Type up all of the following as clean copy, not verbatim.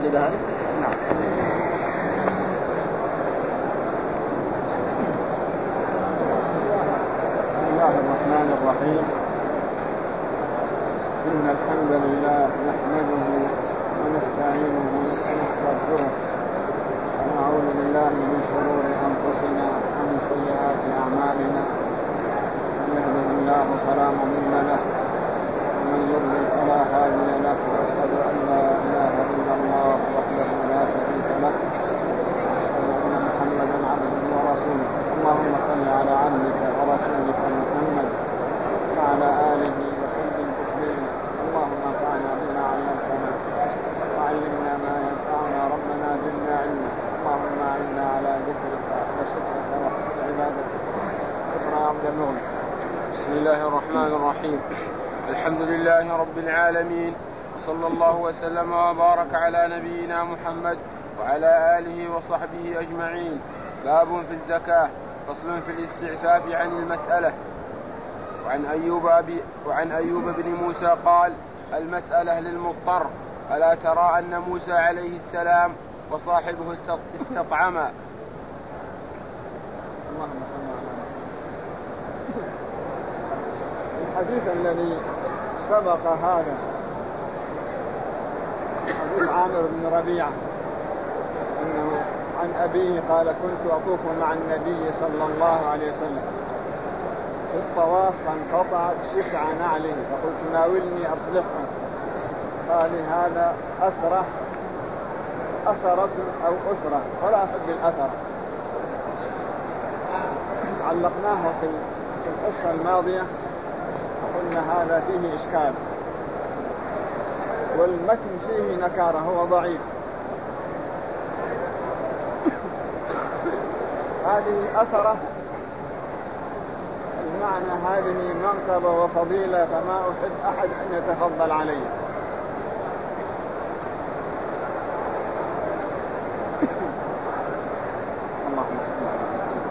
ذلك. نعم. بسم الله الرحمن الرحيم. إن الحمد لله نحمده ونستعينه ونستغفره ونعوذ بالله من شرور أنفسنا ومن سيئات أعمالنا. من يهده الله فلا مضل له ومن يضلل فلا هادي له وأشهد أن لا إله إلا الله وحده لا شريك له وأشهد أن محمدا عبده ورسوله. اللهم صل على عبدك ورسولك محمد وعلى آله وسلم تسليما. اللهم انفعنا بما علمتنا وعلمنا ما ينفعنا. ربنا زدنا علما. اللهم أعنا على ذكرك وشكرك وحسن عبادتك. شكرا عبد المغني. بسم الله الرحمن الرحيم. الحمد لله رب العالمين، وصلى الله وسلم وبارك على نبينا محمد وعلى آله وصحبه أجمعين. باب في الزكاة. فصل في الاستعفاف عن المسألة. وعن أيوب بن موسى قال: المسألة للمضطر. ألا ترى أن موسى عليه السلام وصاحبه استطعما. اللهم صل على الحديث الذي سبق هذا حديث عامر بن ربيعة أنه عن أبيه قال: كنت أطوف مع النبي صلى الله عليه وسلم في الطواف فانقطعت شفع نعله فقلت: ناولني أصلحه. قال: هذا أثرة أو أثرة، ولا أحب الأثر. علقناه في القصة الماضية وقلنا هذا فيه إشكال، والمتن فيه نكارة، هو ضعيف. هذه أثرة المعنى هذه منقبة وفضيلة، فما أحب أحد أن يتفضل علي. اللهم صل على سيدنا.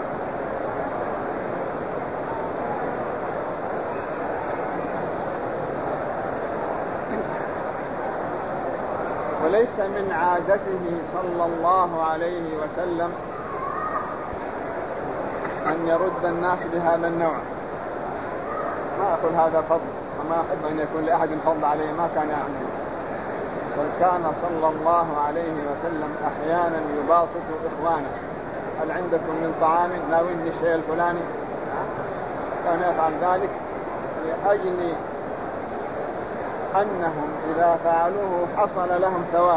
وليس من عادته صلى الله عليه وسلم أن يرد الناس بهذا النوع. ما أقول هذا فضل، وما أحب أن يكون لأحد فضل عليه، ما كان يعمل. بل كان صلى الله عليه وسلم أحيانا يباسط إخوانه: هل عندكم من طعام؟ ناولني الشيء الفلاني. كان يفعل ذلك لأجل أنهم إذا فعلوه حصل لهم ثواب.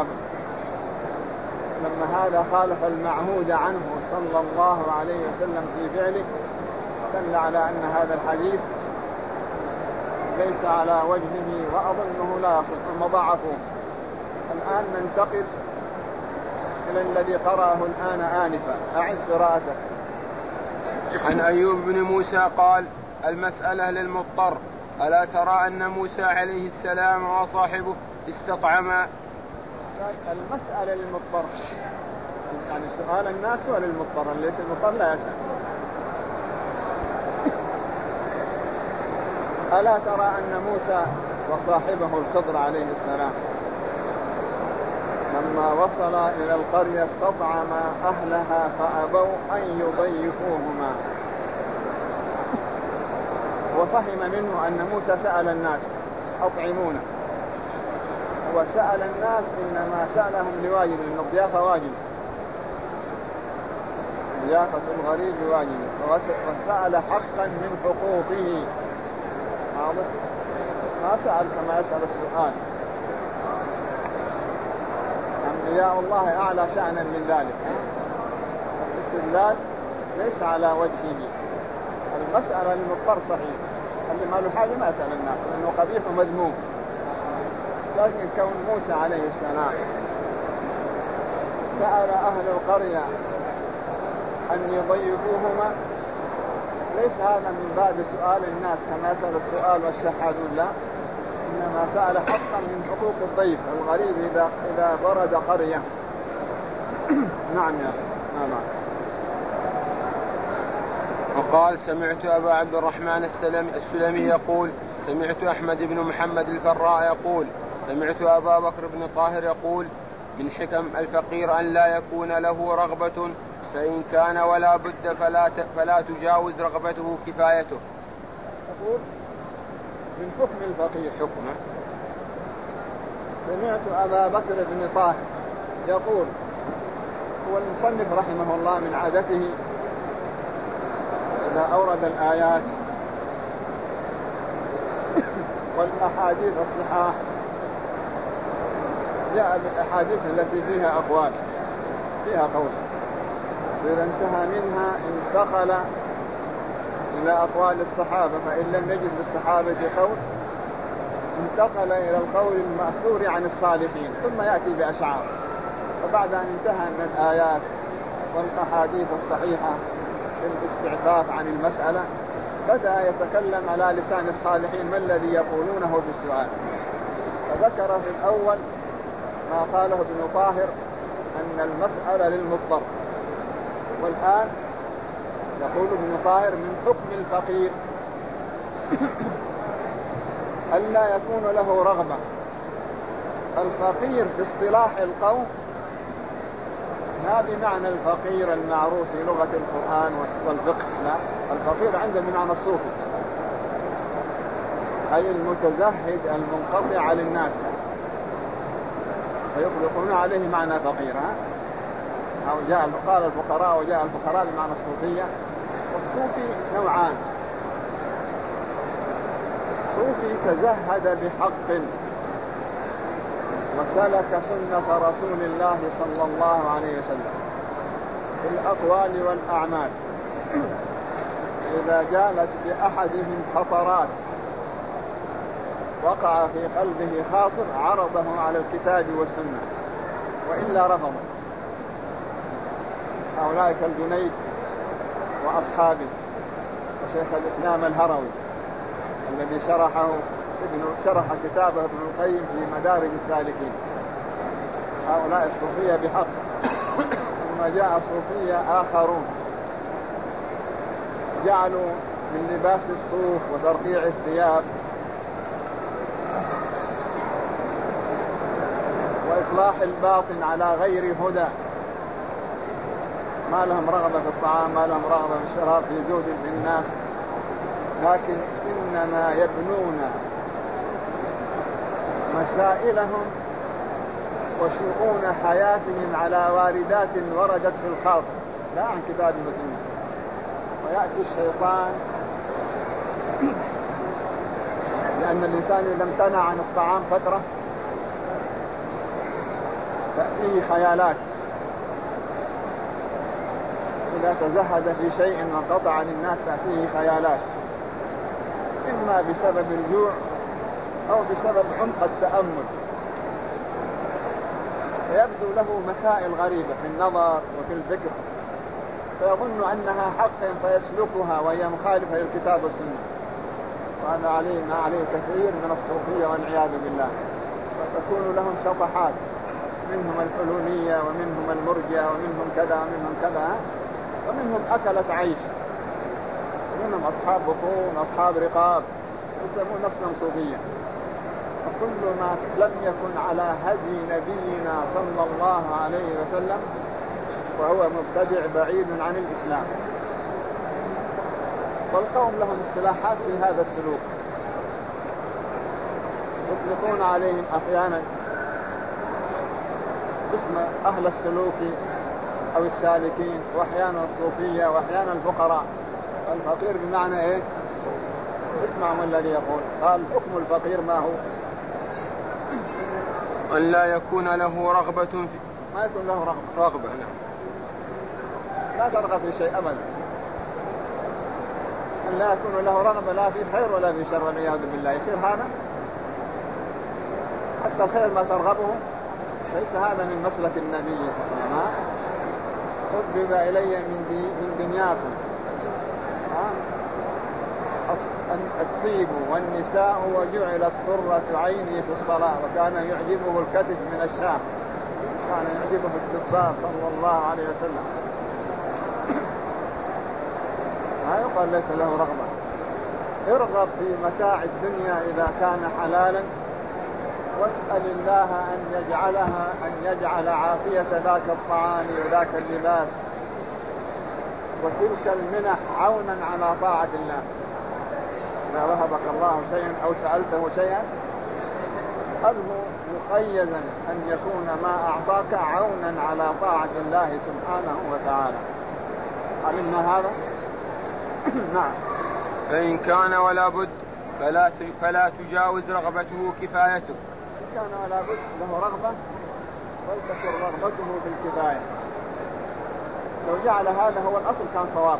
لما هذا خالف المعهود عنه صلى الله عليه وسلم في فعله دل على أن هذا الحديث ليس على وجهه، وأظنه لا يصح، المضاعفه. الآن ننتقل إلى الذي قرأه الآن آنفا. أعد قراءته. عن أيوب بن موسى قال: المسألة للمضطر. ألا ترى أن موسى عليه السلام وصاحبه استطعما. المسألة للمضطر، يعني سؤال الناس هو للمضطر، ليس المضطر لا يسأل. ألا ترى أن موسى وصاحبه الخضر عليه السلام لما وصل إلى القرية استطعما أهلها فأبوا أن يضيفوهما. وفهم منه أن موسى سأل الناس: أطعمونا. وسأل الناس إنما سألهم لواجب، لأن الضيافة واجب، ضيافة الغريب واجب. وسأل حقا من حقوقه. ما سأل كما يسأل السؤال. أنبياء الله أعلى شأنا من ذلك. الاستدلال ليس على وجهه. المسألة للمضطر صحيح، اللي ما له حاجة ما يسأل الناس لأنه قبيح ومذموم. لكن كون موسى عليه السلام سأل أهل القرية أن يضيفوهما ليس هذا من باب سؤال الناس كما يسأل السؤال والشحاذون، لا، إنما سأل حقا من حقوق الضيف الغريب إذا برد قرية. نعم يا نعم. وقال: سمعت أبا عبد الرحمن السلمي يقول: سمعت أحمد بن محمد الفراء يقول: سمعت أبا بكر بن طاهر يقول: من حكم الفقير أن لا يكون له رغبة، فإن كان ولا بد فلا تجاوز رغبته كفايته. يقول من حكم الفقير حكمه. سمعت أبا بكر بن طاهر يقول، هو المصنف رحمه الله من عادته إذا أورد الآيات والأحاديث الصحاح جاء بالأحاديث التي فيها أقوال فيها قول، فإذا انتهى منها انتقل إلى أقوال الصحابة، فإن لم يجد للصحابة قول انتقل إلى القول المأثور عن الصالحين، ثم يأتي بأشعار. فبعد أن انتهى من الآيات والأحاديث الصحيحة في الاستعفاف عن المسألة بدأ يتكلم على لسان الصالحين ما الذي يقولونه في السؤال. فذكر في الأول ما قاله ابن طاهر أن المسألة للمضطر، والآن يقول ابن طاهر من حكم الفقير ألا يكون له رغبة. الفقير في اصطلاح القوم ما بمعنى الفقير المعروف في لغة القرآن والفقه، لا، الفقير عنده بمعنى الصوفي، أي المتزهد المنقطع عن الناس، فيطلقون عليه معنى فقير. أو جاء قال الفقراء وجاء الفقراء بمعنى الصوفية. والصوفي نوعان: صوفي تزهد بحق وسلك سنة رسول الله صلى الله عليه وسلم في الأقوال والأعمال، إذا جالت بأحدهم خطرات وقع في قلبه خاطر عرضه على الكتاب والسنة وإلا رفض. هؤلاء كالجنيد وأصحابه وشيخ الإسلام الهروي الذي شرح كتابه ابن القيم في مدارج السالكين. هؤلاء الصوفية بحق. ثم جاء صوفية آخرون جعلوا من لباس الصوف وترقيع الثياب وإصلاح الباطن على غير هدى، ما لهم رغبة في الطعام، ما لهم رغبة في الشراب، في زهد في الناس، لكن إنما يبنون مسائلهم وشؤون حياتهم على واردات وردت في الخاطر لا عن كتاب وسنة. ويأتي الشيطان، لأن الإنسان إذا امتنع عن الطعام فترة تأتيه خيالات، إذا تزهد في شيء وانقطع عن الناس تأتيه خيالات، إما بسبب الجوع أو بسبب عمق التأمل، فيبدو له مسائل غريبة في النظر وفي الفكر، فيظن أنها حق فيسلكها وهي مخالفة للكتاب والسنة. وهذا ما عليه كثير من الصوفية والعياذ بالله. فتكون لهم شطحات، منهم الحلولية ومنهم المرجئة ومنهم كذا ومنهم كذا، ومنهم أكلت عيش، ومنهم أصحاب بطون أصحاب رقاب يسمون نفسهم صوفية. وكل ما لم يكن على هدي نبينا صلى الله عليه وسلم وهو مبتدع بعيد عن الإسلام. والقوم لهم اصطلاحات في هذا السلوك، يطلقون عليهم أحيانا اسم أهل السلوك أو السالكين، وأحيانا الصوفية، وأحيانا الفقراء. الفقير بمعنى إيه؟ اسمع ما الذي يقول. قال حكم الفقير ما هو؟ أن لا يكون له رغبة في ما يكون له رغبة. لا ترغب في شيء أبدا. أن لا يكون له رغبة لا في خير ولا في شر والعياذ بالله. يصير هذا حتى الخير ما ترغبه، ليس هذا من مسلك النبي صلى الله عليه وسلم. حبب إلي من دنياكم الطيب والنساء وجعلت قرة عيني في الصلاة، وكان يعجبه الكتف من الشام، كان يعجبه الدباء صلى الله عليه وسلم. ما يقال ليس له رغبة. ارغب في متاع الدنيا إذا كان حلالا واسأل الله أن يجعل عافية ذاك الطعام وذاك اللباس وتلك المنح عونا على طاعة الله. إذا وهبك الله شيئا أو سألته شيئا اسأله مقيدا أن يكون ما أعطاك عونا على طاعة الله سبحانه وتعالى. علمنا هذا؟ نعم. فإن كان ولا بد فلا تجاوز رغبته كفايته. إن كان ولا بد له رغبة ولتكن رغبته في الكفاية. لو جعل هذا هو الأصل كان صواب.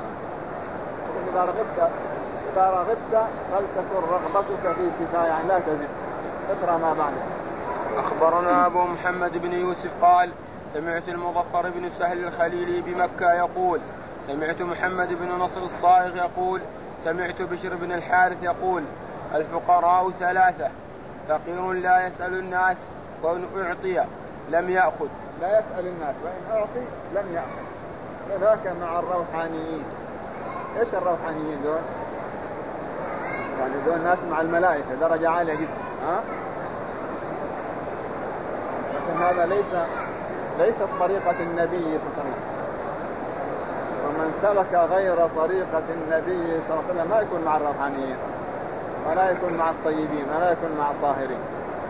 إذا رغبت فلتكن رغبتك في الكفاية، يعني لا تزد. اقرأ ما بعده. أخبرنا أبو محمد بن يوسف قال سمعت المظفر بن سهل الخليلي بمكة يقول سمعت محمد بن نصر الصائغ يقول سمعت بشر بن الحارث يقول الفقراء ثلاثة: فقير لا يسأل الناس وإن أعطي لم يأخذ. لا يسأل الناس وإن أعطي لم يأخذ. وذاك مع الروحانيين. إيش الروحانيين دول؟ يعني دول ناس مع الملائكة درجة عالية جدا. لكن هذا ليست طريقة النبي صلى الله عليه وسلم. ومن سلك غير طريقة النبي صلى الله عليه وسلم ما يكون مع الروحانيين ولا يكون مع الطيبين ولا يكون مع الطاهرين.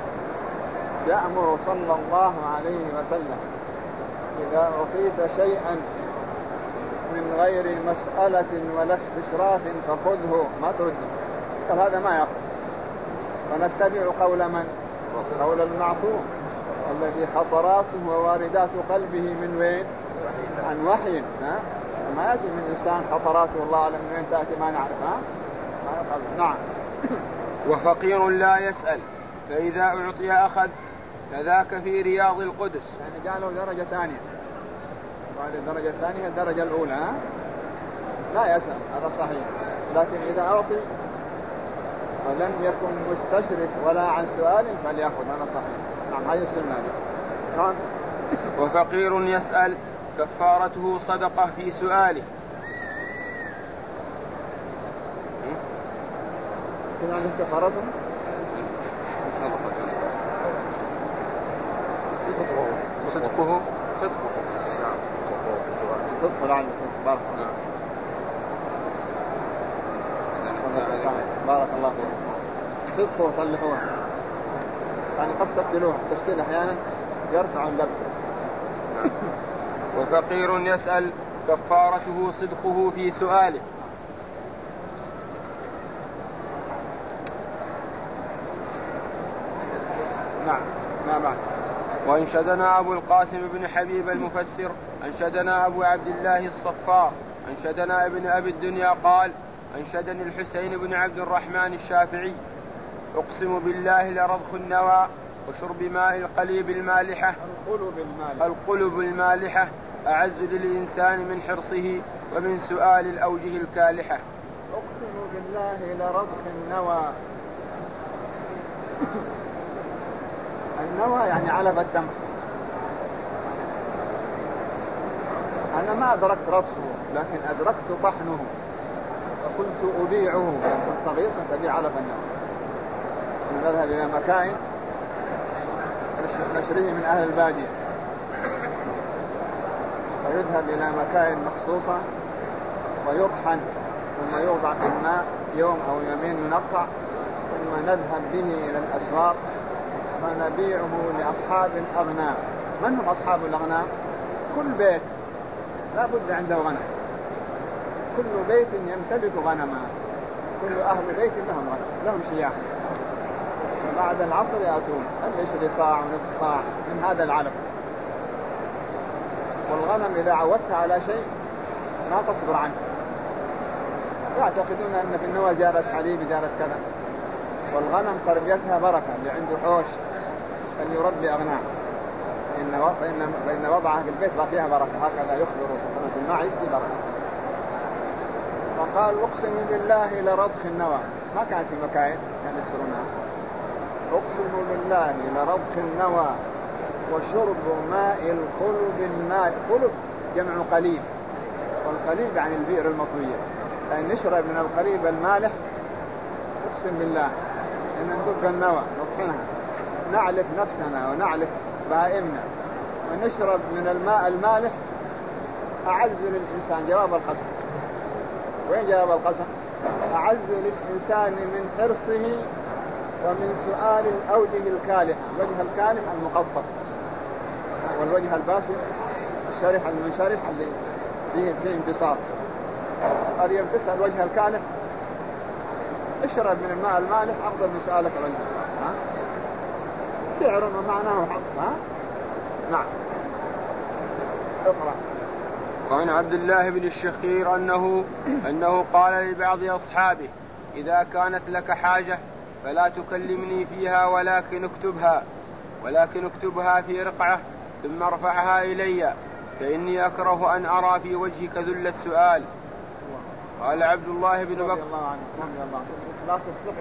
يأمر صلى الله عليه وسلم إذا أعطيت شيئا من غير مسألة ولا استشراف فخذه ما ترده. قال هذا ما يأخذ. ونتبع قول من؟ قول المعصوم الذي خطراته وواردات قلبه من وين؟ عن وحي. ما يأتي من إنسان خطراته الله أعلم من وين تأتي ما نعرف. نعم. وفقير لا يسأل فإذا أعطي أخذ فذاك في رياض القدس. يعني قالوا درجة ثانية. وهذه الدرجة الثانية الدرجة الأولى. لا يسأل هذا صحيح. لكن إذا أعطي ولم يكن مستشرف ولا عن سؤال فليأخذ هذا صحيح. نعم هذه السنة. نعم. وفقير يسأل كفارته صدقة في سؤاله. كنا عندك كفارته؟ صدقه العلم. بارك الله فيك. صدقه صلحوها يعني قد سجلوها تشكيل أحيانا يرفع اللبس. وفقير يسأل كفارته صدقه في سؤاله. نعم ما بعد. وأنشدنا أبو القاسم بن حبيب المفسر أنشدنا أبو عبد الله الصفار أنشدنا ابن أبي الدنيا قال أنشدني الحسين بن عبد الرحمن الشافعي أقسم بالله لرضخ النوى وشرب ماء القليب المالحة القلب المالحة أعز للإنسان من حرصه ومن سؤال الأوجه الكالحة. أقسم بالله لرضخ النوى. النوى يعني علب التمر. أنا ما أدركت رضخه لكن أدركت طحنه وكنت أبيعه. الصغير كنت أبيع علب النوى. نذهب إلى مكائن نشريه من أهل البادية ويذهب إلى مكائن مخصوصة ويطحن ثم يوضع في الماء يوم أو يومين ينقع ثم نذهب به إلى الأسواق ونبيعه لأصحاب الأغنام. من هم أصحاب الأغنام؟ كل بيت لا بد عنده غنم. كل بيت يمتلك غنما. كل أهل بيت لهم غنم لهم شياخ. بعد العصر يأتون يشري صاع ونصف صاع من هذا العلف. والغنم إذا عودت على شيء ما تصبر عنه. يعتقدون أن في النوى جارت حليب جارت كذا. والغنم تربيتها بركة. اللي عنده حوش أن يربي أغنام فإن وضعها في البيت فيها بركة. هكذا يخبر سبحانه في الماعز بركة. فقال أقسم بالله لرضخ النوى. ما كانت في مكائن كانوا يكسرونها. أقسم بالله لرضخ النوى وشرب ماء القلب الماء. قلب جمع قليب والقليب يعني البئر المطوية. يعني نشرب من القليب المالح. أقسم بالله إن ندق النوى نطحنها نعلف نفسنا ونعلف بهائمنا ونشرب من الماء المالح أعز للإنسان جواب القسم. وين جواب القسم؟ أعز للإنسان من حرصه ومن سؤال الأوجه الكالحة، الوجه الكالح المقطب والوجه الباسم الشرح المنشرح اللي فيه انبساط. هذه تسأل وجه الكالح اشرب من الماء المالح أفضل من سؤالك الوجه. شعر ومعناه حق. نعم. اقرأ. وعن عبد الله بن الشخير أنه قال لبعض أصحابه: إذا كانت لك حاجة فلا تكلمني فيها ولكن اكتبها في رقعة ثم ارفعها إلي، فإني أكره أن أرى في وجهك ذل السؤال. قال عبد الله بن بكر رضي الله عنه إخلاص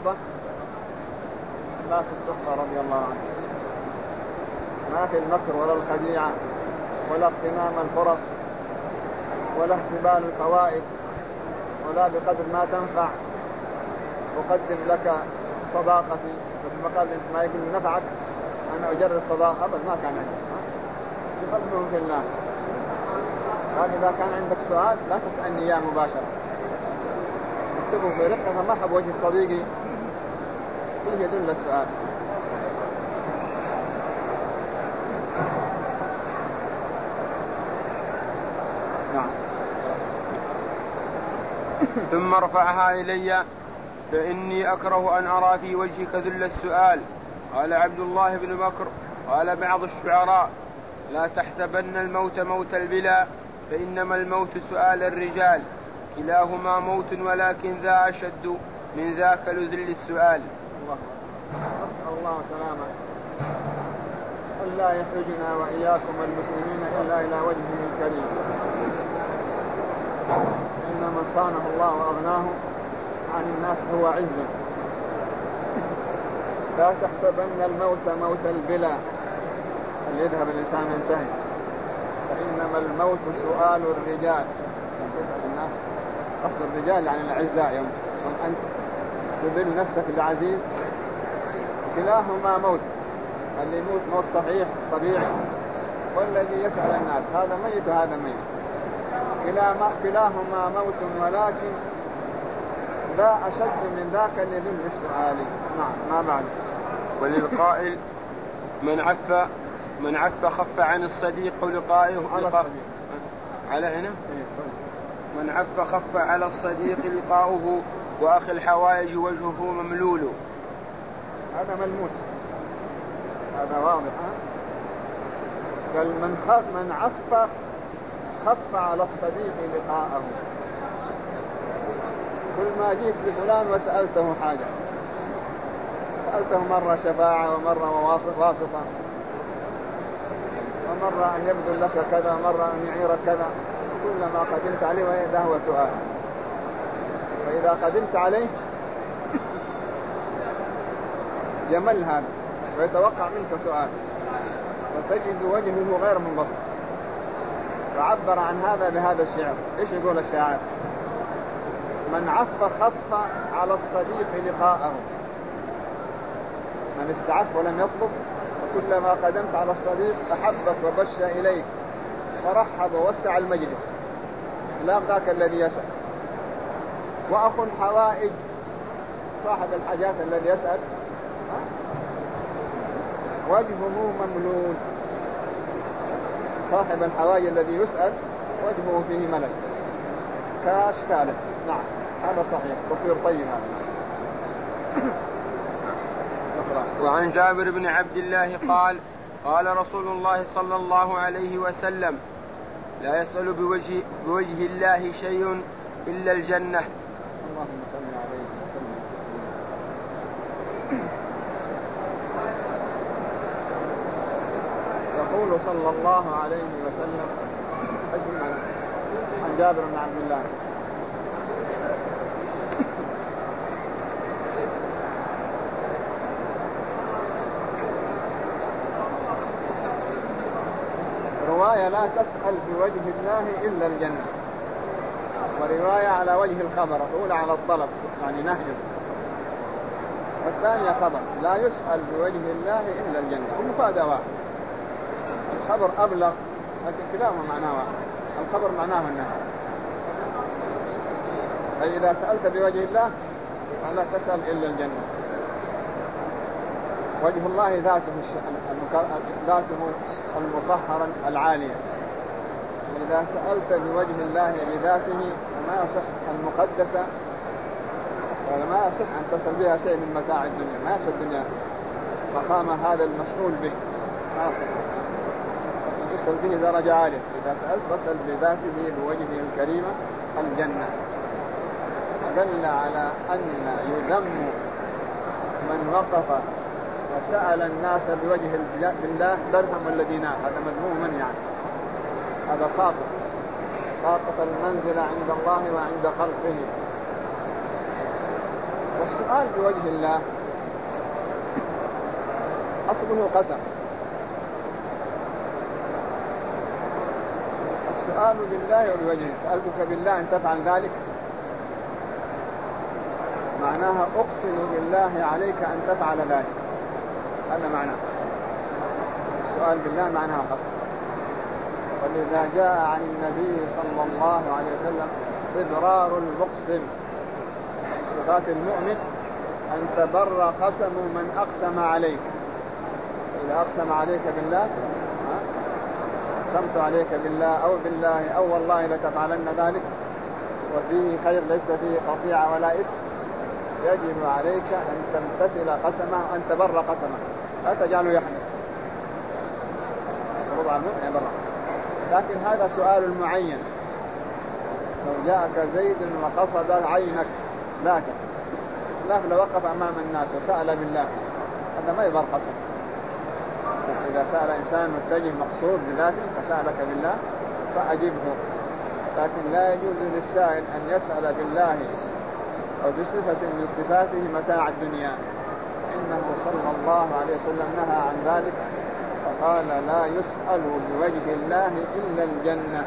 الصحبة رضي الله عنه، ما في المكر ولا الخديعة ولا اغتنام الفرص ولا احتبال الفوائد ولا بقدر ما تنفع. أقدم لك صداقتي بمقال ما يكون نفعك أنا أجرد صداقة أبدا ما كان عندك يقدمهم في الله. قال إذا كان عندك سؤال لا تسألني إياه مباشرة، اكتبه في رقة ما أحب وجه صديقي فيه يدل السؤال. نعم. ثم ارفعها إلي فإني أكره أن أرى في وجهك ذل السؤال. قال عبد الله بن بكر: قال بعض الشعراء: لا تحسبن الموت موت البلا، فإنما الموت سؤال الرجال، كلاهما موت ولكن ذا أشد من ذاك لذل السؤال. الله. أسأل الله سلامة ألا يحرجنا وإياكم المسلمين إلا إلى وجهه الكريم، إن من صانه الله وأغناه عن الناس هو عز. لا تحسبن الموت موت البلا، اللي يذهب الإنسان ينتهي، فإنما الموت سؤال الرجال. تسأل الناس، أصل الرجال يعني الأعزاء، يوم أنت تذل نفسك العزيز كلاهما موت، اللي يموت موت صحيح طبيعي والذي يسأل الناس هذا ميت وهذا ميت، كلاهما موت ولكن ذا أشد من ذاك لذل السؤال. نعم. ما بعد. وللقائل: من عف خف عن الصديق لقائه على هنا. من عف خف على الصديق لقاؤه، وأخي الحوائج وجهه مملول. هذا ملموس، هذا واضح. قال من عف خف على الصديق لقاءه. كل ما جيت لفلان وسألته حاجة، سألته مرة شفاعة ومرة واسطة ومرة أن يبذل لك كذا ومرة أن يعيرك كذا، كلما قدمت عليه وإذا هو سؤال، فإذا قدمت عليه يمل هذا ويتوقع منك سؤال، فتجد وجهه غير منبسط. فعبر عن هذا بهذا الشعر. إيش يقول الشاعر؟ من عف خف على الصديق لقاءه. من استعف ولم يطلب، فكلما قدمت على الصديق أحبك وبش إليك فرحب ووسع المجلس، لا ذاك الذي يسأل. وأخو الحوائج صاحب الحاجات الذي يسأل وجهه مملول. صاحب الحوائج الذي يسأل وجهه فيه ملل كأشكاله. نعم هذا صحيح، كثير طيب هذا. وعن جابر بن عبد الله قال: قال رسول الله صلى الله عليه وسلم: لا يسأل بوجه الله شيء إلا الجنة. اللهم صل عليه وسلم. يقول صلى الله عليه وسلم عن جابر بن عبد الله: رواية لا تسأل بوجه الله إلا الجنة، ورواية على وجه الخبر الأولى على الطلب يعني نهي، والثانية خبر لا يسأل بوجه الله إلا الجنة. المفادة واحد، الخبر أبلغ لكن كلاهما معناه واحد. الخبر معناه النهي، أي إذا سألت بوجه الله فلا تسأل إلا الجنة. وجه الله ذاته المطهرة العالية. إذا سألت بوجه الله بذاته فما يصح المقدسة وما يصح أن تصل بها شيء من متاع الدنيا، ما يصح الدنيا مقام هذا المسؤول به، ما يصح تصل به درجة عالية. إذا سألت فاسأل بذاته بوجهه الكريمة الجنة. دل على أن يذم من وقف وسأل الناس بوجه الله درهم ولا دينار، هذا مذموم يعني، هذا ساقط المنزل عند الله وعند خلقه. والسؤال بوجه الله أصله قسم. السؤال بالله وبوجهه، سألتك بالله أن تفعل ذلك، معناها أقسم بالله عليك أن تفعل ذلك، هذا معناه. السؤال بالله معناها قسم. ولذا جاء عن النبي صلى الله عليه وسلم إبرار المقسم. صفات المؤمن أن تبر قسم من أقسم عليك. إذا أقسم عليك بالله، أقسمت عليك بالله أو بالله أو والله لتفعلن ذلك وفيه خير ليس فيه قطيعة ولا إثم، يجب عليك أن تمتثل قسمه وأن تبر قسمه، لا تجعله يحدث ربع المؤمن يبر. لكن هذا سؤال معين. لو جاءك زيد وقصد عينك لكن لو وقف أمام الناس وسأل بالله هذا ما يبر قسم. إذا سأل إنسان متجه مقصود بذاته فسألك بالله فأجبه، لكن لا يجوز للسائل أن يسأل بالله أو بصفة من صفاته متاع الدنيا. إنه صلى الله عليه وسلم نهى عن ذلك فقال لا يسأل بوجه الله إلا الجنة.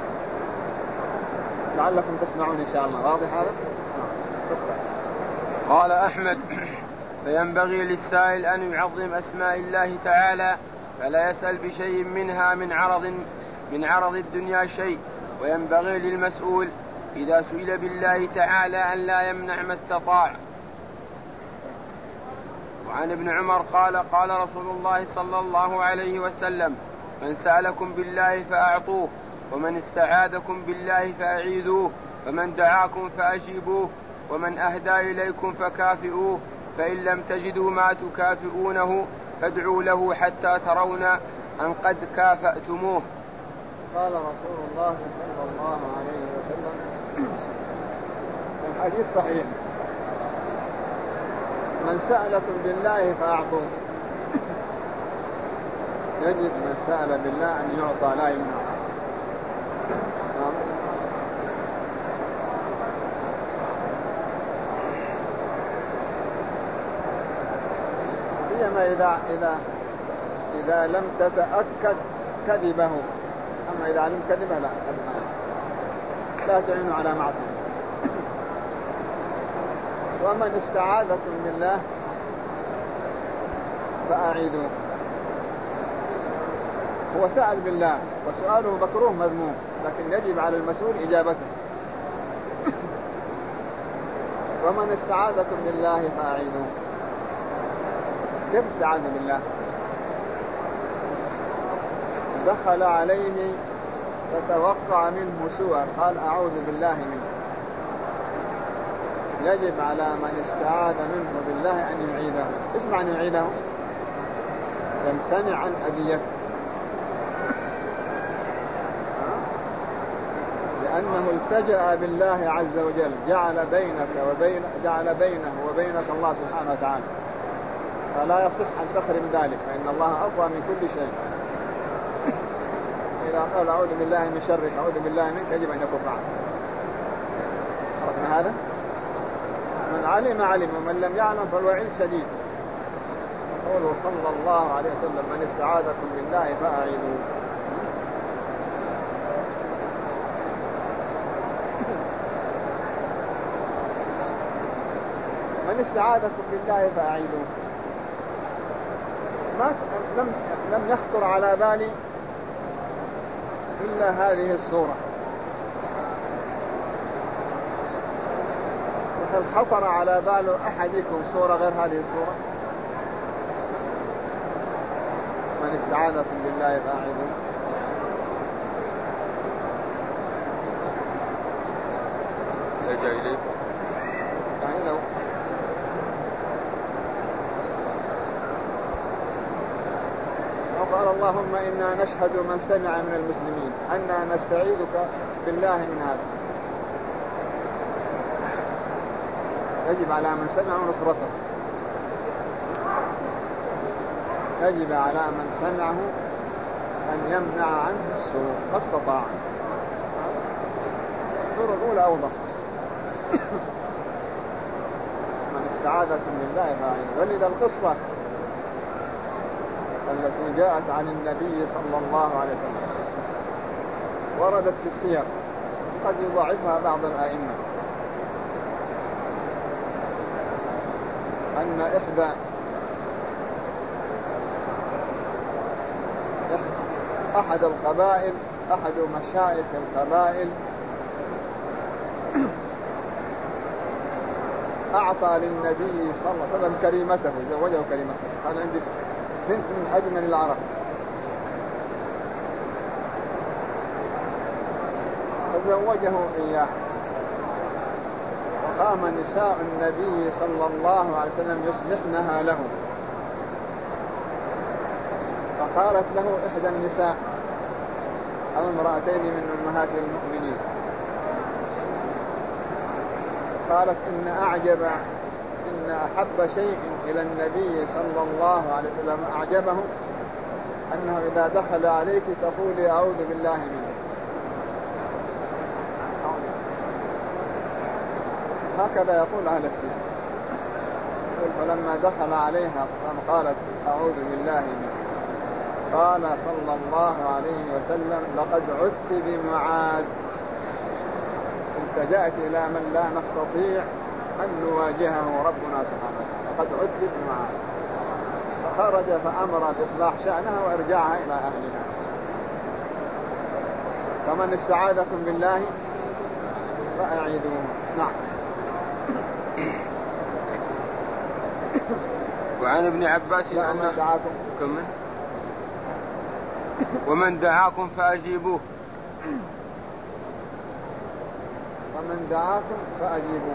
لعلكم تسمعون إن شاء الله. واضح هذا؟ قال أحمد: فينبغي للسائل أن يعظم أسماء الله تعالى فلا يسأل بشيء منها من عرض الدنيا شيء. وينبغي للمسؤول إذا سئل بالله تعالى أن لا يمنع ما استطاع. وعن ابن عمر قال: قال رسول الله صلى الله عليه وسلم: من سألكم بالله فأعطوه، ومن استعاذكم بالله فأعيذوه، ومن دعاكم فأجيبوه، ومن أهدى إليكم فكافئوه، فإن لم تجدوا ما تكافئونه فادعوا له حتى ترون أن قد كافأتموه. قال رسول الله صلى الله عليه وسلم الحديث صحيح: من سألكم بالله فأعطوه. يجب من سأل بالله أن يعطى لا يمنع. سيما إذا لم تتأكد كذبه. أما إذا علم كذبه لا تعينوا على معصية. ومن استعاذكم بالله فأعيذوه. هو سأل بالله وسؤاله مكروه مذموم، لكن يجب على المسؤول إجابته. ومن استعاذكم بالله فأعيذوه. كيف استعاذ بالله؟ دخل عليه فتوقع منه سوءا قال أعوذ بالله منه. يجب على من استعاذ منه بالله أن يعيده. إيش معنى يعيده؟ يمتنع عن أذيته، لأنه التجأ بالله عز وجل، جعل بينه وبينك الله سبحانه وتعالى، فلا يصح أن تقرب ذلك، فإن الله أقوى من كل شيء. إذا قال أعوذ بالله من شرك أعوذ بالله منك يجب أن يكف عنه. عرفنا هذا؟ من علم ومن لم يعلم فالوعيد شديد. يقول صلى الله عليه وسلم: من استعاذكم بالله فأعيذوه. من ومن استعاذكم بالله فأعيذوه. لم يخطر على بالي إلا هذه السورة. وهل خطر على بال أحدكم سورة غير هذه السورة؟ من استعاذكم بالله فأعيذوه. جاء إليك يعني لو وقال اللهم إنا نشهد من سمع من المسلمين أننا نستعيذك بالله من هذا. يجب على من سمع نصرته، يجب على من سمعه أن يمنع عنه السوء ما استطاع. السورة الأولى أوضح. من استعاذكم بالله فأعيذوه. ولذا القصة التي جاءت عن النبي صلى الله عليه وسلم وردت في السير، قد يضاعفها بعض الأئمة، أن أحد القبائل، أحد مشايخ القبائل أعطى للنبي صلى الله عليه وسلم كريمته، زوجه كريمته. قال عندي بنت من أجمل العرب، فزوجه إياه. وقام نساء النبي صلى الله عليه وسلم يصلحنها له، فقالت له إحدى النساء أو امرأتين من أمهات المؤمنين، قالت إن أحب شيء إلى النبي صلى الله عليه وسلم أعجبه أنه إذا دخل عليك تقولي أعوذ بالله منه. هكذا يقول أهل السنة. فلما دخل عليها قالت أعوذ بالله منه، قال صلى الله عليه وسلم لقد عدت بمعاذ، التجأت إلى من لا نستطيع أن نواجهه ربنا سبحانه، لقد عدت بمعاذ. فخرج فأمر بإصلاح شأنها وإرجاعها إلى أهلها. فمن استعاذكم بالله فأعيذوه. نعم. وعن ابن عباس ومن دعاكم فأجيبوه. ومن دعاكم فأجيبوه.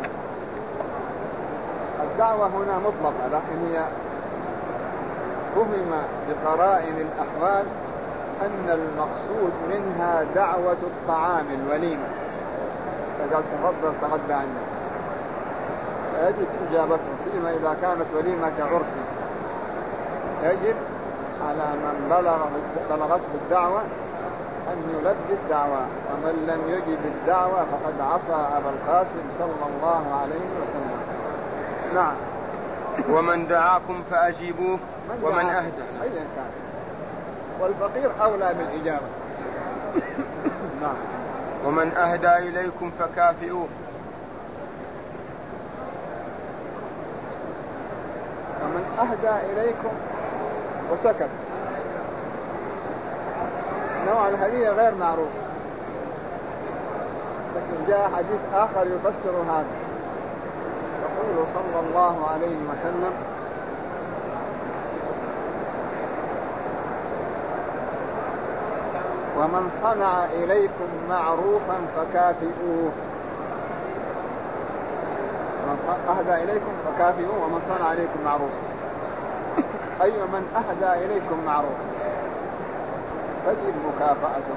الدعوة هنا مطلقة، لكن هي فهم بقرائن الأحوال أن المقصود منها دعوة الطعام، الوليمة. فقال تفضل تغدى عنه، فيجب إجابته، فيما إذا كانت وليمة عرس يجب على من بلغته الدعوة أن يلبي الدعوة، ومن لم يجب الدعوة فقد عصى أبا القاسم صلى الله عليه وسلم. نعم. ومن دعاكم فأجيبوه ومن أهدى أيا كان، والفقير أولى بالإجابة. نعم. ومن أهدى إليكم فكافئوه. ومن أهدى إليكم وسكت، نوع الهدية غير معروف، لكن جاء حديث آخر يفسر هذا. يقول صلى الله عليه وسلم ومن صنع إليكم معروفا فكافئوه. من أهدى إليكم فكافئوه ومن صنع إليكم معروفا، أي من أهدى إليكم معروفا تجب مكافأته.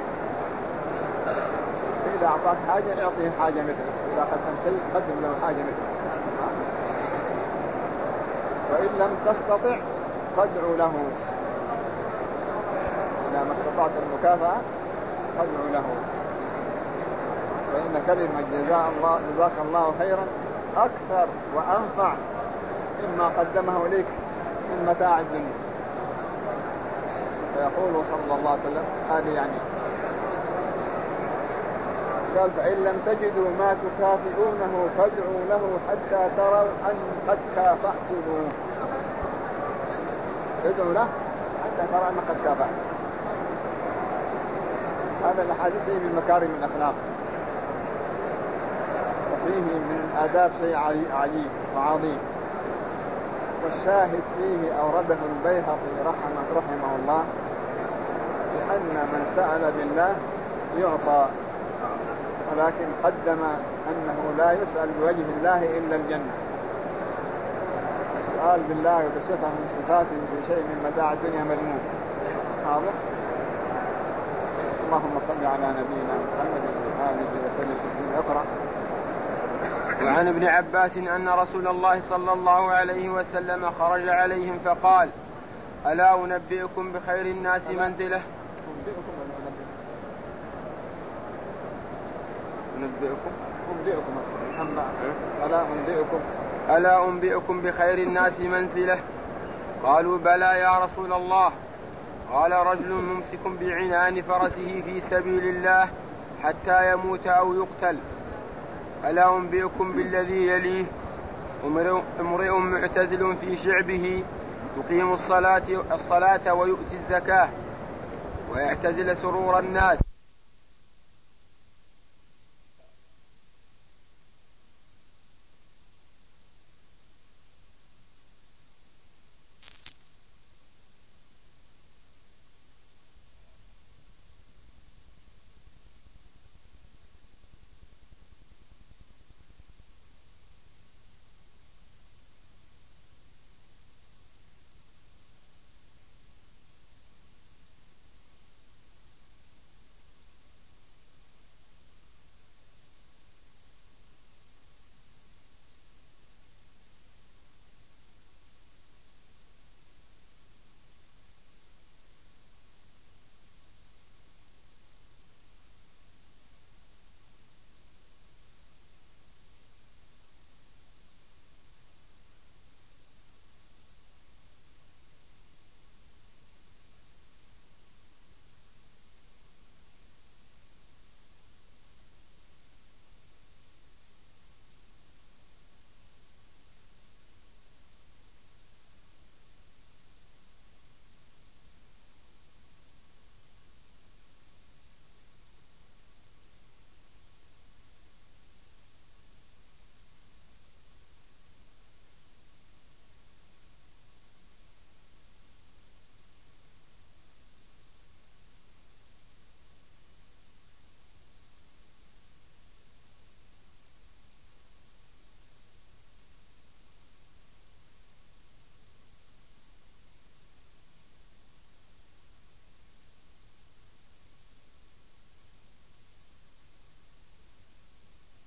إذا أعطاك حاجة اعطيه حاجة مثله، إذا قدم شيء قدم له حاجة مثله. وإن لم تستطع فادعوا له، إذا ما استطعت المكافأة فادعوا له، فإن كلمة جزاك الله خيرا أكثر وأنفع مما قدمه لك من متاع الدنيا. فيقول صلى الله عليه وسلم هذه يعني قال فإن لم تجدوا ما تكافئونه فادعوا له حتى تروا أن قد كافأتموه. ادعوا له حتى ترى أن قد كافأتم. هذا الحديث فيه من مكارم الأخلاق وفيه من الآداب شيء عجيب وعظيم. والشاهد فيه أورده البيهقي رحمه الله لأن من سأل بالله يعطى، ولكن قدم أنه لا يسأل بوجه الله إلا الجنة. السؤال بالله وبصفة من صفاته في شيء من متاع الدنيا مذموم. واضح؟ اللهم صل على نبينا محمد وآله وسلم تسليما. اقرأ. وعن ابن عباس أن رسول الله صلى الله عليه وسلم خرج عليهم فقال: ألا أنبئكم بخير الناس منزلة؟ ألا أنبئكم بخير الناس منزلة؟ قالوا: بلى يا رسول الله. قال: رجل ممسك بعنان فرسه في سبيل الله حتى يموت أو يقتل. ألا أنبئكم بالذي يليه؟ امرئ معتزل في شعبه يقيم الصلاة ويؤتي الزكاة ويعتزل سرور الناس